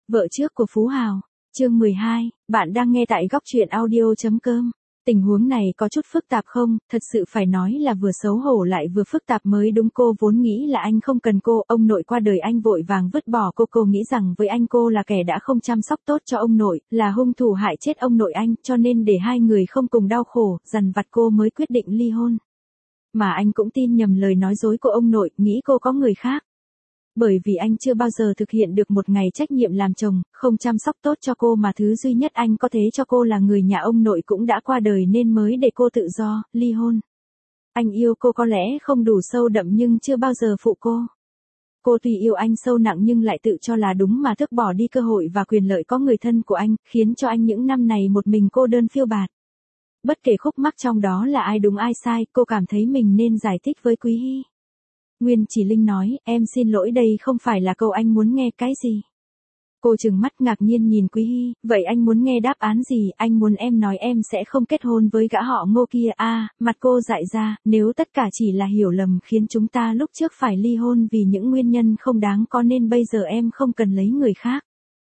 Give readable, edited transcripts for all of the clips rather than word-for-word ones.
Vợ trước của Phú Hào, chương 12, bạn đang nghe tại góc truyện audio.com. Tình huống này có chút phức tạp không, thật sự phải nói là vừa xấu hổ lại vừa phức tạp mới đúng. Cô vốn nghĩ là anh không cần cô, ông nội qua đời anh vội vàng vứt bỏ cô nghĩ rằng với anh cô là kẻ đã không chăm sóc tốt cho ông nội, là hung thủ hại chết ông nội anh, cho nên để hai người không cùng đau khổ, dằn vặt cô mới quyết định ly hôn. Mà anh cũng tin nhầm lời nói dối của ông nội, nghĩ cô có người khác. Bởi vì anh chưa bao giờ thực hiện được một ngày trách nhiệm làm chồng, không chăm sóc tốt cho cô mà thứ duy nhất anh có thể cho cô là người nhà ông nội cũng đã qua đời nên mới để cô tự do, ly hôn. Anh yêu cô có lẽ không đủ sâu đậm nhưng chưa bao giờ phụ cô. Cô tuy yêu anh sâu nặng nhưng lại tự cho là đúng mà tước bỏ đi cơ hội và quyền lợi có người thân của anh, khiến cho anh những năm này một mình cô đơn phiêu bạt. Bất kể khúc mắc trong đó là ai đúng ai sai, cô cảm thấy mình nên giải thích với Quý Hy. Nguyên Chỉ Linh nói, em xin lỗi đây không phải là câu anh muốn nghe. Cái gì? Cô trừng mắt ngạc nhiên nhìn Quý Hy, vậy anh muốn nghe đáp án gì? Anh muốn em nói em sẽ không kết hôn với gã họ Ngô kia à? Mặt cô dại ra, nếu tất cả chỉ là hiểu lầm khiến chúng ta lúc trước phải ly hôn vì những nguyên nhân không đáng có nên bây giờ em không cần lấy người khác.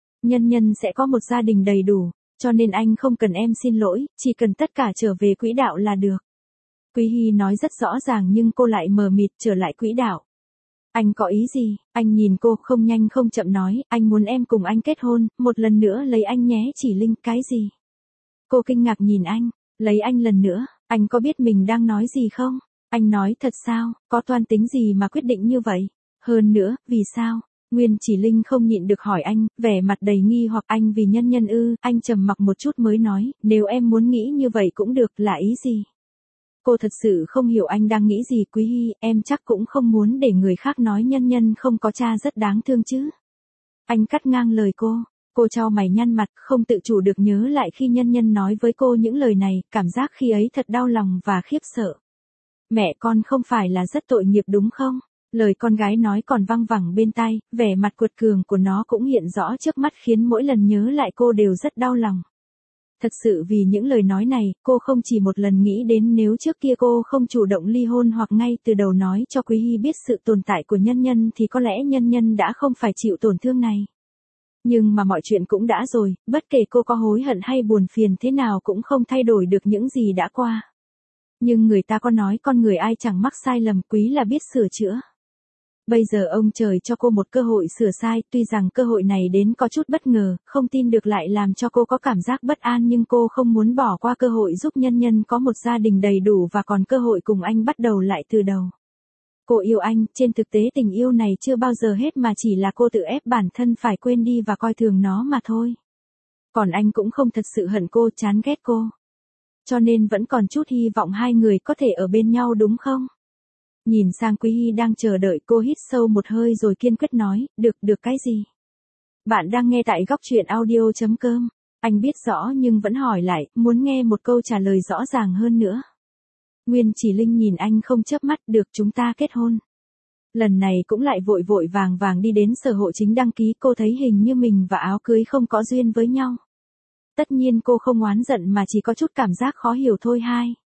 Nhân sẽ có một gia đình đầy đủ, cho nên anh không cần em xin lỗi, chỉ cần tất cả trở về quỹ đạo là được. Quý Hy nói rất rõ ràng nhưng cô lại mờ mịt trở lại quỹ đạo. Anh có ý gì? Anh nhìn cô không nhanh không chậm nói, anh muốn em cùng anh kết hôn, một lần nữa lấy anh nhé. Chỉ Linh, cái gì? Cô kinh ngạc nhìn anh, lấy anh lần nữa, anh có biết mình đang nói gì không? Anh nói thật sao, có toan tính gì mà quyết định như vậy? Hơn nữa, vì sao? Nguyên Chỉ Linh không nhịn được hỏi anh, vẻ mặt đầy nghi hoặc. Anh vì nhân ư? Anh trầm mặc một chút mới nói, nếu em muốn nghĩ như vậy cũng được, là ý gì? Cô thật sự không hiểu anh đang nghĩ gì. Quý Hy, em chắc cũng không muốn để người khác nói nhân không có cha rất đáng thương chứ. Anh cắt ngang lời cô chau mày nhăn mặt, không tự chủ được nhớ lại khi nhân nói với cô những lời này, cảm giác khi ấy thật đau lòng và khiếp sợ. Mẹ con không phải là rất tội nghiệp đúng không? Lời con gái nói còn văng vẳng bên tai, vẻ mặt cuột cường của nó cũng hiện rõ trước mắt khiến mỗi lần nhớ lại cô đều rất đau lòng. Thật sự vì những lời nói này, cô không chỉ một lần nghĩ đến nếu trước kia cô không chủ động ly hôn hoặc ngay từ đầu nói cho Quý Hy biết sự tồn tại của nhân thì có lẽ nhân đã không phải chịu tổn thương này. Nhưng mà mọi chuyện cũng đã rồi, bất kể cô có hối hận hay buồn phiền thế nào cũng không thay đổi được những gì đã qua. Nhưng người ta có nói con người ai chẳng mắc sai lầm, quý là biết sửa chữa. Bây giờ ông trời cho cô một cơ hội sửa sai, tuy rằng cơ hội này đến có chút bất ngờ, không tin được lại làm cho cô có cảm giác bất an nhưng cô không muốn bỏ qua cơ hội giúp nhân có một gia đình đầy đủ và còn cơ hội cùng anh bắt đầu lại từ đầu. Cô yêu anh, trên thực tế tình yêu này chưa bao giờ hết mà chỉ là cô tự ép bản thân phải quên đi và coi thường nó mà thôi. Còn anh cũng không thật sự hận cô, chán ghét cô. Cho nên vẫn còn chút hy vọng hai người có thể ở bên nhau đúng không? Nhìn sang Quý Hy đang chờ đợi, cô hít sâu một hơi rồi kiên quyết nói, được cái gì? Bạn đang nghe tại góc truyện audio.com. Anh biết rõ nhưng vẫn hỏi lại, muốn nghe một câu trả lời rõ ràng hơn nữa. Nguyên Chỉ Linh nhìn anh không chớp mắt, được, chúng ta kết hôn. Lần này cũng lại vội vàng đi đến sở hộ chính đăng ký. Cô thấy hình như mình và áo cưới không có duyên với nhau. Tất nhiên cô không oán giận mà chỉ có chút cảm giác khó hiểu thôi.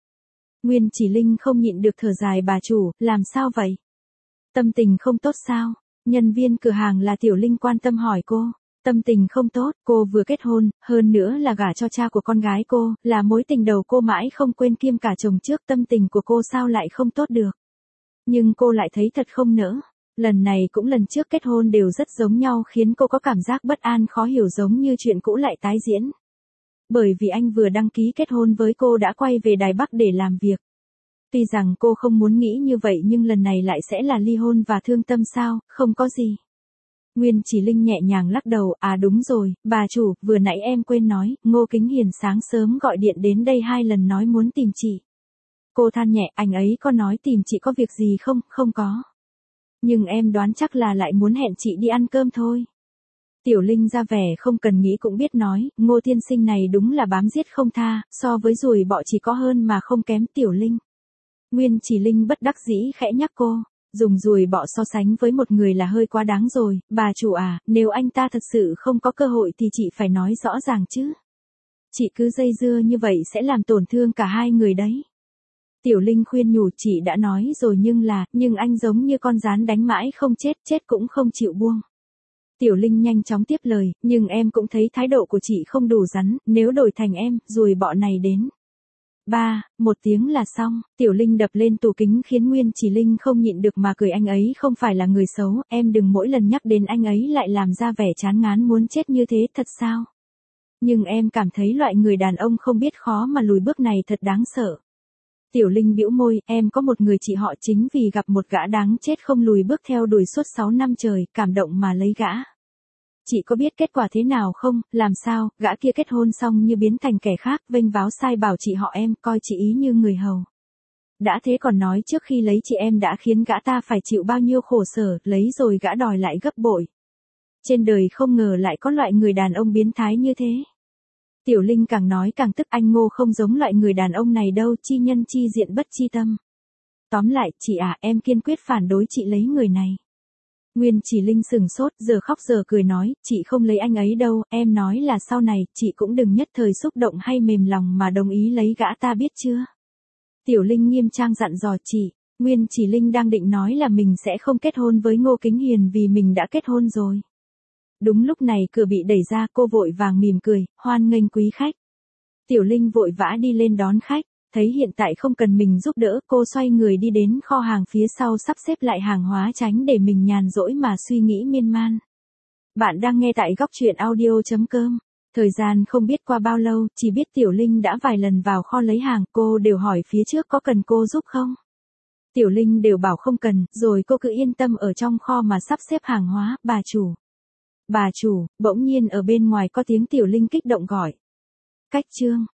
Nguyên Chỉ Linh không nhịn được thở dài, bà chủ, làm sao vậy? Tâm tình không tốt sao? Nhân viên cửa hàng là Tiểu Linh quan tâm hỏi cô. Tâm tình không tốt, cô vừa kết hôn, hơn nữa là gả cho cha của con gái cô, là mối tình đầu cô mãi không quên kiêm cả chồng trước, tâm tình của cô sao lại không tốt được. Nhưng cô lại thấy thật không nỡ. Lần này cũng lần trước kết hôn đều rất giống nhau khiến cô có cảm giác bất an khó hiểu giống như chuyện cũ lại tái diễn. Bởi vì anh vừa đăng ký kết hôn với cô đã quay về Đài Bắc để làm việc. Tuy rằng cô không muốn nghĩ như vậy nhưng lần này lại sẽ là ly hôn và thương tâm sao, không có gì. Nguyên Chỉ Linh nhẹ nhàng lắc đầu, à đúng rồi, bà chủ, vừa nãy em quên nói, Ngô Kính Hiền sáng sớm gọi điện đến đây 2 lần nói muốn tìm chị. Cô than nhẹ, anh ấy có nói tìm chị có việc gì không? Không có. Nhưng em đoán chắc là lại muốn hẹn chị đi ăn cơm thôi. Tiểu Linh ra vẻ không cần nghĩ cũng biết nói, Ngô tiên sinh này đúng là bám giết không tha, so với ruồi bọ chỉ có hơn mà không kém. Tiểu Linh. Nguyên Chỉ Linh bất đắc dĩ khẽ nhắc cô, dùng ruồi bọ so sánh với một người là hơi quá đáng rồi, bà chủ à, nếu anh ta thật sự không có cơ hội thì chị phải nói rõ ràng chứ. Chị cứ dây dưa như vậy sẽ làm tổn thương cả hai người đấy. Tiểu Linh khuyên nhủ, chị đã nói rồi nhưng anh giống như con gián đánh mãi không chết, chết cũng không chịu buông. Tiểu Linh nhanh chóng tiếp lời, nhưng em cũng thấy thái độ của chị không đủ rắn, nếu đổi thành em, ruồi bọ này đến. Một tiếng là xong, Tiểu Linh đập lên tủ kính khiến Nguyên Chỉ Linh không nhịn được mà cười, anh ấy không phải là người xấu, em đừng mỗi lần nhắc đến anh ấy lại làm ra vẻ chán ngán muốn chết như thế, thật sao? Nhưng em cảm thấy loại người đàn ông không biết khó mà lùi bước này thật đáng sợ. Tiểu Linh bĩu môi, em có một người chị họ chính vì gặp một gã đáng chết không lùi bước theo đuổi suốt 6 năm trời, cảm động mà lấy gã. Chị có biết kết quả thế nào không, làm sao, gã kia kết hôn xong như biến thành kẻ khác, vênh váo sai bảo chị họ em, coi chị ý như người hầu. Đã thế còn nói trước khi lấy chị em đã khiến gã ta phải chịu bao nhiêu khổ sở, lấy rồi gã đòi lại gấp bội. Trên đời không ngờ lại có loại người đàn ông biến thái như thế. Tiểu Linh càng nói càng tức, anh Ngô không giống loại người đàn ông này đâu, chi nhân chi diện bất chi tâm. Tóm lại, chị à, em kiên quyết phản đối chị lấy người này. Nguyên Chỉ Linh sừng sốt, giờ khóc giờ cười nói, chị không lấy anh ấy đâu, em nói là sau này, chị cũng đừng nhất thời xúc động hay mềm lòng mà đồng ý lấy gã ta biết chưa. Tiểu Linh nghiêm trang dặn dò chị, Nguyên Chỉ Linh đang định nói là mình sẽ không kết hôn với Ngô Kính Hiền vì mình đã kết hôn rồi. Đúng lúc này cửa bị đẩy ra, cô vội vàng mỉm cười, hoan nghênh quý khách. Tiểu Linh vội vã đi lên đón khách, thấy hiện tại không cần mình giúp đỡ, cô xoay người đi đến kho hàng phía sau sắp xếp lại hàng hóa tránh để mình nhàn rỗi mà suy nghĩ miên man. Bạn đang nghe tại góc truyện audio.com. Thời gian không biết qua bao lâu, chỉ biết Tiểu Linh đã vài lần vào kho lấy hàng, cô đều hỏi phía trước có cần cô giúp không. Tiểu Linh đều bảo không cần, rồi cô cứ yên tâm ở trong kho mà sắp xếp hàng hóa, bà chủ. Bà chủ, bỗng nhiên ở bên ngoài có tiếng Tiểu Linh kích động gọi. Cách chương.